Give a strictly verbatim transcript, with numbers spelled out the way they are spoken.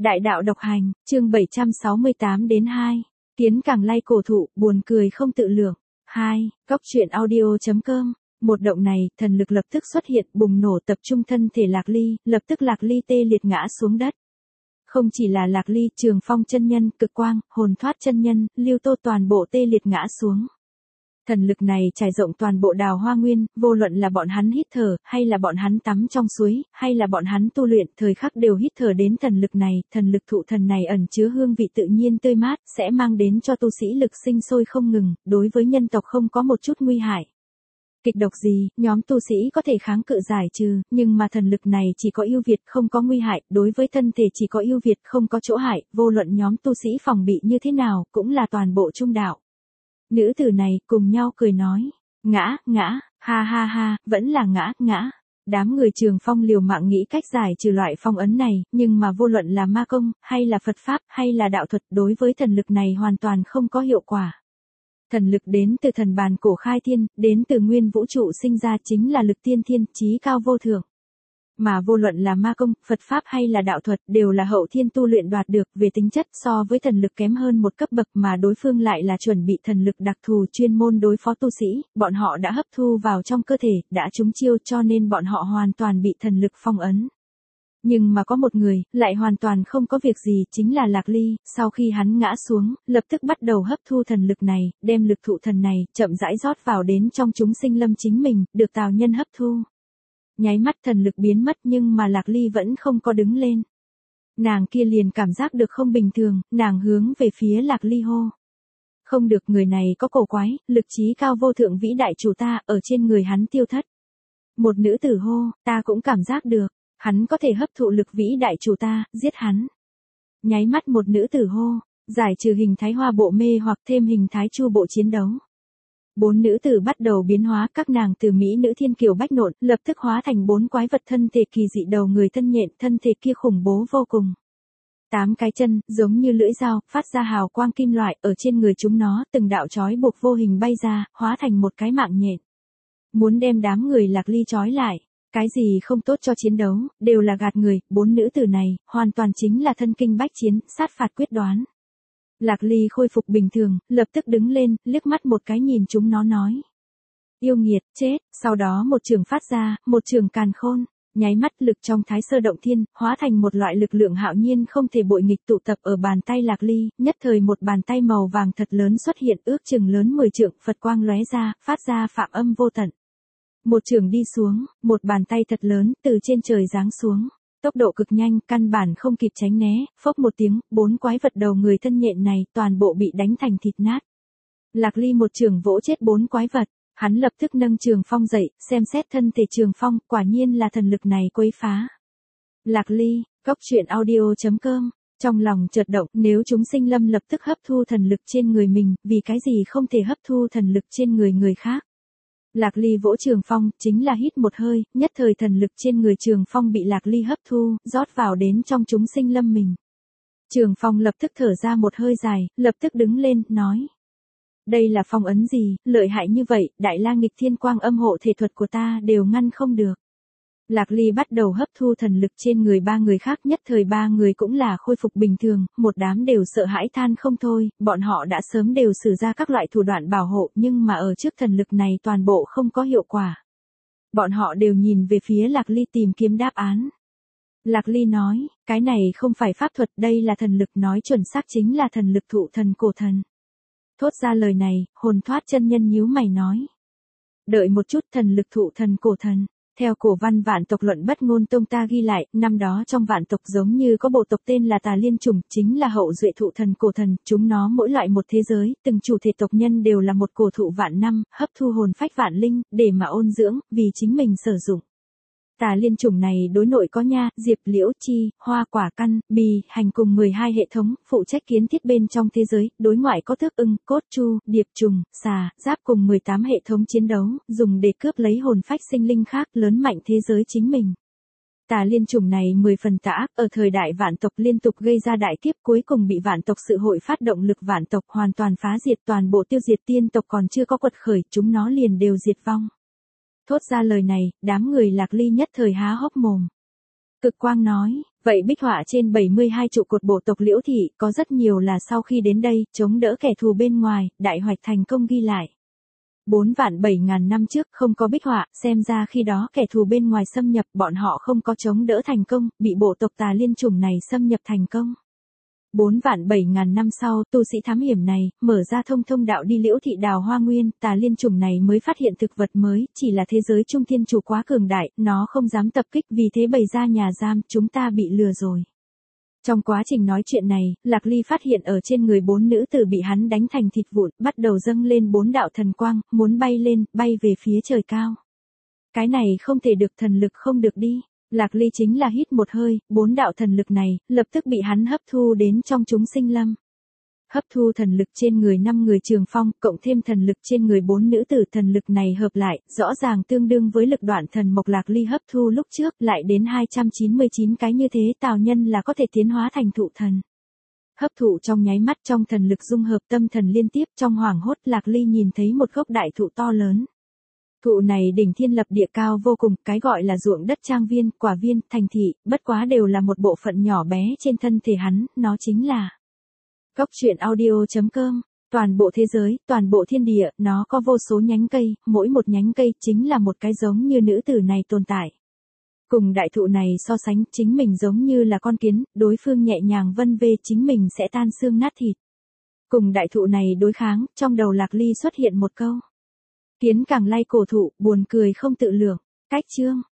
Đại đạo độc hành, chương bảy trăm sáu mươi tám đến hai. Kiến càng lay cổ thụ, buồn cười không tự lượng. hai. Góc truyện audio chấm com. Một động này, thần lực lập tức xuất hiện, bùng nổ tập trung thân thể Lạc Ly, lập tức Lạc Ly tê liệt ngã xuống đất. Không chỉ là Lạc Ly, Trường Phong chân nhân, Cực Quang, Hồn Thoát chân nhân, Lưu Tô toàn bộ tê liệt ngã xuống. Thần lực này trải rộng toàn bộ Đào Hoa Nguyên, vô luận là bọn hắn hít thở, hay là bọn hắn tắm trong suối, hay là bọn hắn tu luyện, thời khắc đều hít thở đến thần lực này, thần lực thụ thần này ẩn chứa hương vị tự nhiên tươi mát, sẽ mang đến cho tu sĩ lực sinh sôi không ngừng, đối với nhân tộc không có một chút nguy hại. Kịch độc gì, nhóm tu sĩ có thể kháng cự giải trừ, nhưng mà thần lực này chỉ có ưu việt không có nguy hại, đối với thân thể chỉ có ưu việt không có chỗ hại, vô luận nhóm tu sĩ phòng bị như thế nào, cũng là toàn bộ trung đạo. Nữ tử này cùng nhau cười nói, ngã, ngã, ha ha ha, vẫn là ngã, ngã. Đám người Trường Phong liều mạng nghĩ cách giải trừ loại phong ấn này, nhưng mà vô luận là ma công, hay là Phật Pháp, hay là đạo thuật đối với thần lực này hoàn toàn không có hiệu quả. Thần lực đến từ thần bàn cổ khai thiên, đến từ nguyên vũ trụ sinh ra chính là lực tiên thiên, chí cao vô thượng. Mà vô luận là ma công, Phật Pháp hay là đạo thuật đều là hậu thiên tu luyện đoạt được, về tính chất so với thần lực kém hơn một cấp bậc, mà đối phương lại là chuẩn bị thần lực đặc thù chuyên môn đối phó tu sĩ, bọn họ đã hấp thu vào trong cơ thể, đã trúng chiêu cho nên bọn họ hoàn toàn bị thần lực phong ấn. Nhưng mà có một người, lại hoàn toàn không có việc gì, chính là Lạc Ly, sau khi hắn ngã xuống, lập tức bắt đầu hấp thu thần lực này, đem lực thụ thần này, chậm rãi rót vào đến trong chúng sinh lâm chính mình, được tào nhân hấp thu. Nháy mắt thần lực biến mất nhưng mà Lạc Ly vẫn không có đứng lên. Nàng kia liền cảm giác được không bình thường, nàng hướng về phía Lạc Ly hô. Không được, người này có cổ quái, lực trí cao vô thượng vĩ đại chủ ta, ở trên người hắn tiêu thất. Một nữ tử hô, ta cũng cảm giác được, hắn có thể hấp thụ lực vĩ đại chủ ta, giết hắn. Nháy mắt một nữ tử hô, giải trừ hình thái hoa bộ mê hoặc thêm hình thái chu bộ chiến đấu. Bốn nữ tử bắt đầu biến hóa, các nàng từ mỹ nữ thiên kiều bách nộn, lập tức hóa thành bốn quái vật thân thể kỳ dị đầu người thân nhện, thân thể kia khủng bố vô cùng. Tám cái chân, giống như lưỡi dao, phát ra hào quang kim loại, ở trên người chúng nó, từng đạo trói buộc vô hình bay ra, hóa thành một cái mạng nhện. Muốn đem đám người Lạc Ly trói lại, cái gì không tốt cho chiến đấu, đều là gạt người, bốn nữ tử này, hoàn toàn chính là thân kinh bách chiến, sát phạt quyết đoán. Lạc Ly khôi phục bình thường, lập tức đứng lên, liếc mắt một cái nhìn chúng nó nói. Yêu nghiệt, chết, sau đó một trường phát ra, một trường càn khôn, nháy mắt lực trong thái sơ động thiên, hóa thành một loại lực lượng hạo nhiên không thể bội nghịch tụ tập ở bàn tay Lạc Ly, nhất thời một bàn tay màu vàng thật lớn xuất hiện ước chừng lớn mười trượng, Phật quang lóe ra, phát ra phạm âm vô tận. Một trường đi xuống, một bàn tay thật lớn, từ trên trời giáng xuống. Tốc độ cực nhanh, căn bản không kịp tránh né, phốc một tiếng, bốn quái vật đầu người thân nhện này toàn bộ bị đánh thành thịt nát. Lạc Ly một trường vỗ chết bốn quái vật, hắn lập tức nâng Trường Phong dậy, xem xét thân thể Trường Phong, quả nhiên là thần lực này quấy phá. Lạc Ly, góc truyện audio chấm com, trong lòng chợt động, nếu chúng sinh lâm lập tức hấp thu thần lực trên người mình, vì cái gì không thể hấp thu thần lực trên người người khác. Lạc Ly vỗ Trường Phong, chính là hít một hơi, nhất thời thần lực trên người Trường Phong bị Lạc Ly hấp thu, rót vào đến trong chúng sinh lâm mình. Trường Phong lập tức thở ra một hơi dài, lập tức đứng lên, nói. Đây là phong ấn gì, lợi hại như vậy, Đại La nghịch thiên quang âm hộ thể thuật của ta đều ngăn không được. Lạc Ly bắt đầu hấp thu thần lực trên người ba người khác, nhất thời ba người cũng là khôi phục bình thường, một đám đều sợ hãi than không thôi, bọn họ đã sớm đều sử ra các loại thủ đoạn bảo hộ nhưng mà ở trước thần lực này toàn bộ không có hiệu quả. Bọn họ đều nhìn về phía Lạc Ly tìm kiếm đáp án. Lạc Ly nói, cái này không phải pháp thuật, đây là thần lực, nói chuẩn xác chính là thần lực thụ thần cổ thần. Thốt ra lời này, Hồn Thoát chân nhân nhíu mày nói. Đợi một chút, thần lực thụ thần cổ thần. Theo cổ văn vạn tộc luận bất ngôn tông ta ghi lại, năm đó trong vạn tộc giống như có bộ tộc tên là Tà Liên chủng, chính là hậu duệ thụ thần cổ thần, chúng nó mỗi loại một thế giới, từng chủ thể tộc nhân đều là một cổ thụ vạn năm, hấp thu hồn phách vạn linh, để mà ôn dưỡng, vì chính mình sử dụng. Tà Liên chủng này đối nội có nha, diệp, liễu, chi, hoa, quả, căn, bì, hành cùng mười hai hệ thống, phụ trách kiến thiết bên trong thế giới, đối ngoại có thước ưng, cốt chu, điệp trùng, xà, giáp cùng mười tám hệ thống chiến đấu, dùng để cướp lấy hồn phách sinh linh khác, lớn mạnh thế giới chính mình. Tà Liên chủng này mười phần tà ác, ở thời đại vạn tộc liên tục gây ra đại kiếp, cuối cùng bị vạn tộc sự hội phát động lực vạn tộc hoàn toàn phá diệt, toàn bộ tiêu diệt, tiên tộc còn chưa có quật khởi, chúng nó liền đều diệt vong. Thốt ra lời này, đám người Lạc Ly nhất thời há hốc mồm. Cực Quang nói, vậy bích họa trên bảy mươi hai trụ cột bộ tộc Liễu Thị có rất nhiều là sau khi đến đây, chống đỡ kẻ thù bên ngoài, đại hoạch thành công ghi lại. Bốn vạn bảy ngàn năm trước không có bích họa, xem ra khi đó kẻ thù bên ngoài xâm nhập bọn họ không có chống đỡ thành công, bị bộ tộc Tà Liên chủng này xâm nhập thành công. Bốn vạn bảy ngàn năm sau, tu sĩ thám hiểm này, mở ra thông thông đạo đi Liễu Thị đào hoa nguyên, Tà Liên chủng này mới phát hiện thực vật mới, chỉ là thế giới trung thiên chủ quá cường đại, nó không dám tập kích vì thế bày ra nhà giam, chúng ta bị lừa rồi. Trong quá trình nói chuyện này, Lạc Ly phát hiện ở trên người bốn nữ tử bị hắn đánh thành thịt vụn, bắt đầu dâng lên bốn đạo thần quang, muốn bay lên, bay về phía trời cao. Cái này không thể được, thần lực không được đi. Lạc Ly chính là hít một hơi, bốn đạo thần lực này, lập tức bị hắn hấp thu đến trong chúng sinh lâm. Hấp thu thần lực trên người năm người Trường Phong, cộng thêm thần lực trên người bốn nữ tử, thần lực này hợp lại, rõ ràng tương đương với lực đoạn thần mộc Lạc Ly hấp thu lúc trước, lại đến hai trăm chín mươi chín cái như thế Tào Nhân là có thể tiến hóa thành thụ thần. Hấp thụ trong nháy mắt trong thần lực dung hợp tâm thần liên tiếp, trong hoảng hốt Lạc Ly nhìn thấy một gốc đại thụ to lớn. Thụ này đỉnh thiên lập địa cao vô cùng, cái gọi là ruộng đất trang viên, quả viên, thành thị, bất quá đều là một bộ phận nhỏ bé trên thân thể hắn, nó chính là Góc truyện audio chấm com. Toàn bộ thế giới, toàn bộ thiên địa, nó có vô số nhánh cây, mỗi một nhánh cây chính là một cái giống như nữ tử này tồn tại. Cùng đại thụ này so sánh, chính mình giống như là con kiến, đối phương nhẹ nhàng vân vê, chính mình sẽ tan xương nát thịt. Cùng đại thụ này đối kháng, trong đầu Lạc Ly xuất hiện một câu. Kiến càng lay cổ thụ, buồn cười không tự lượng. Cách chương.